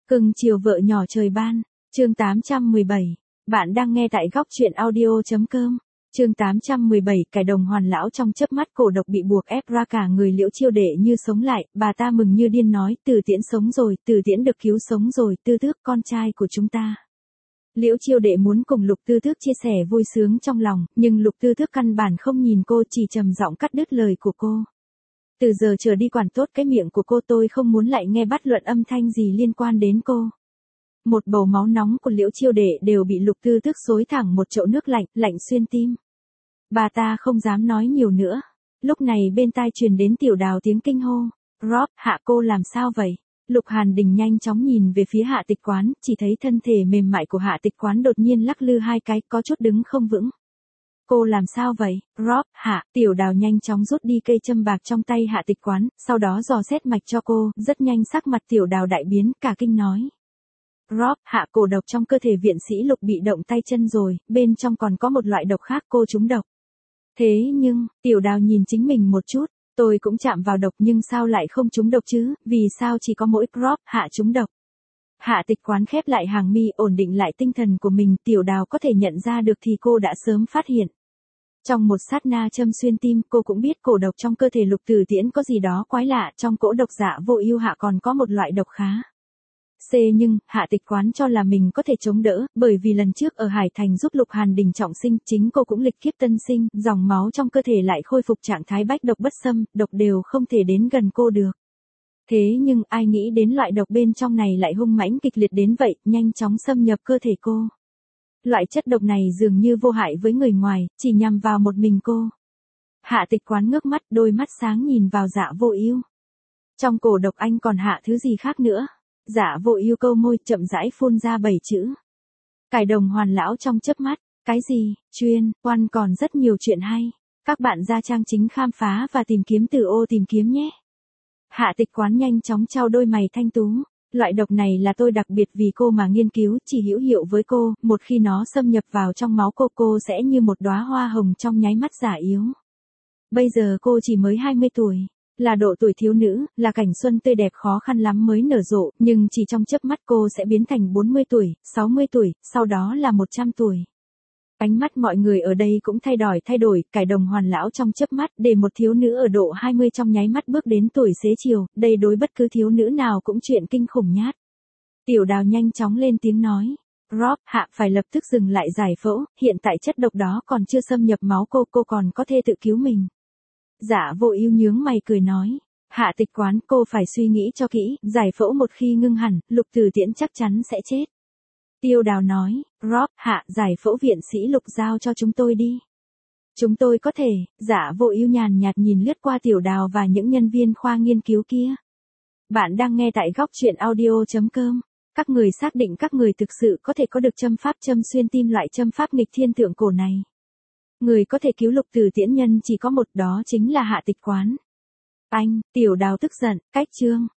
Cưng chiều vợ nhỏ trời ban, chương 817. Bạn đang nghe tại góc truyện audio.com. Chương 817, cải đồng hoàn lão trong chớp mắt cổ độc bị buộc ép ra cả người Liễu Chiêu Đệ như sống lại, bà ta mừng như điên nói, Từ Tiễn sống rồi, Từ Tiễn được cứu sống rồi, Tư Tước con trai của chúng ta. Liễu Chiêu Đệ muốn cùng Lục Tư Tước chia sẻ vui sướng trong lòng, nhưng Lục Tư Tước căn bản không nhìn cô, chỉ trầm giọng cắt đứt lời của cô. Từ giờ trở đi quản tốt cái miệng của cô, tôi không muốn lại nghe bất luận âm thanh gì liên quan đến cô. Một bầu máu nóng của Liễu Chiêu Đệ đều bị Lục Tư Tước xối thẳng một chậu nước lạnh, lạnh xuyên tim. Bà ta không dám nói nhiều nữa. Lúc này bên tai truyền đến Tiểu Đào tiếng kinh hô. Rob, Hạ cô làm sao vậy? Lục Hàn Đình nhanh chóng nhìn về phía Hạ Tịch Quán, chỉ thấy thân thể mềm mại của Hạ Tịch Quán đột nhiên lắc lư hai cái, có chút đứng không vững. Cô làm sao vậy? Rob, Hạ, Tiểu Đào nhanh chóng rút đi cây châm bạc trong tay Hạ Tịch Quán, sau đó dò xét mạch cho cô, rất nhanh sắc mặt Tiểu Đào đại biến, cả kinh nói. Rob, Hạ, cổ độc trong cơ thể viện sĩ Lục bị động tay chân rồi, bên trong còn có một loại độc khác, cô trúng độc. Thế nhưng, Tiểu Đào nhìn chính mình một chút, tôi cũng chạm vào độc nhưng sao lại không trúng độc chứ, vì sao chỉ có mỗi Rob, Hạ trúng độc. Hạ Tịch Quán khép lại hàng mi, ổn định lại tinh thần của mình, Tiểu Đào có thể nhận ra được thì cô đã sớm phát hiện. Trong một sát na châm xuyên tim, cô cũng biết cổ độc trong cơ thể Lục Từ Tiễn có gì đó quái lạ, trong cỗ độc Dạ Vô Ưu Hạ còn có một loại độc khá. Nhưng, Hạ Tịch Quán cho là mình có thể chống đỡ, bởi vì lần trước ở Hải Thành giúp Lục Hàn Đình trọng sinh, chính cô cũng lịch kiếp tân sinh, dòng máu trong cơ thể lại khôi phục trạng thái bách độc bất xâm, độc đều không thể đến gần cô được. Thế nhưng, ai nghĩ đến loại độc bên trong này lại hung mãnh kịch liệt đến vậy, nhanh chóng xâm nhập cơ thể cô. Loại chất độc này dường như vô hại với người ngoài, chỉ nhằm vào một mình cô. Hạ Tịch Quán ngước mắt, đôi mắt sáng nhìn vào Dạ Vô Ưu. Trong cổ độc anh còn hạ thứ gì khác nữa? Dạ Vô Ưu câu môi, chậm rãi phun ra 7 chữ. Cải đồng hoàn lão trong chớp mắt. Cái gì? Chuyên, quan còn rất nhiều chuyện hay. Các bạn ra trang chính khám phá và tìm kiếm từ ô tìm kiếm nhé. Hạ Tịch Quán nhanh chóng chau đôi mày thanh tú. Loại độc này là tôi đặc biệt vì cô mà nghiên cứu, chỉ hữu hiệu với cô, một khi nó xâm nhập vào trong máu cô sẽ như một đóa hoa hồng trong nháy mắt già yếu. Bây giờ cô chỉ mới 20 tuổi, là độ tuổi thiếu nữ, là cảnh xuân tươi đẹp khó khăn lắm mới nở rộ, nhưng chỉ trong chớp mắt cô sẽ biến thành 40 tuổi, 60 tuổi, sau đó là 100 tuổi. Ánh mắt mọi người ở đây cũng thay đổi, cải đồng hoàn lão trong chớp mắt, để một thiếu nữ ở độ 20 trong nháy mắt bước đến tuổi xế chiều, đây đối bất cứ thiếu nữ nào cũng chuyện kinh khủng nhát. Tiểu Đào nhanh chóng lên tiếng nói, Rob, Hạ phải lập tức dừng lại giải phẫu, hiện tại chất độc đó còn chưa xâm nhập máu cô còn có thể tự cứu mình. Dạ Vô Ưu nhướng mày cười nói, Hạ Tịch Quán, cô phải suy nghĩ cho kỹ, giải phẫu một khi ngưng hẳn, Lục Từ Tiễn chắc chắn sẽ chết. Tiêu Đào nói, Rob, Hạ, giải phẫu viện sĩ Lục giao cho chúng tôi đi. Chúng tôi có thể. Dạ Vô Ưu nhàn nhạt nhìn lướt qua Tiểu Đào và những nhân viên khoa nghiên cứu kia. Bạn đang nghe tại góc truyện audio.com. Các người xác định các người thực sự có thể có được châm pháp châm xuyên tim loại châm pháp nghịch thiên thượng cổ này. Người có thể cứu Lục Từ Tiễn nhân chỉ có một, đó chính là Hạ Tịch Quán. Anh, Tiểu Đào tức giận, cách chương.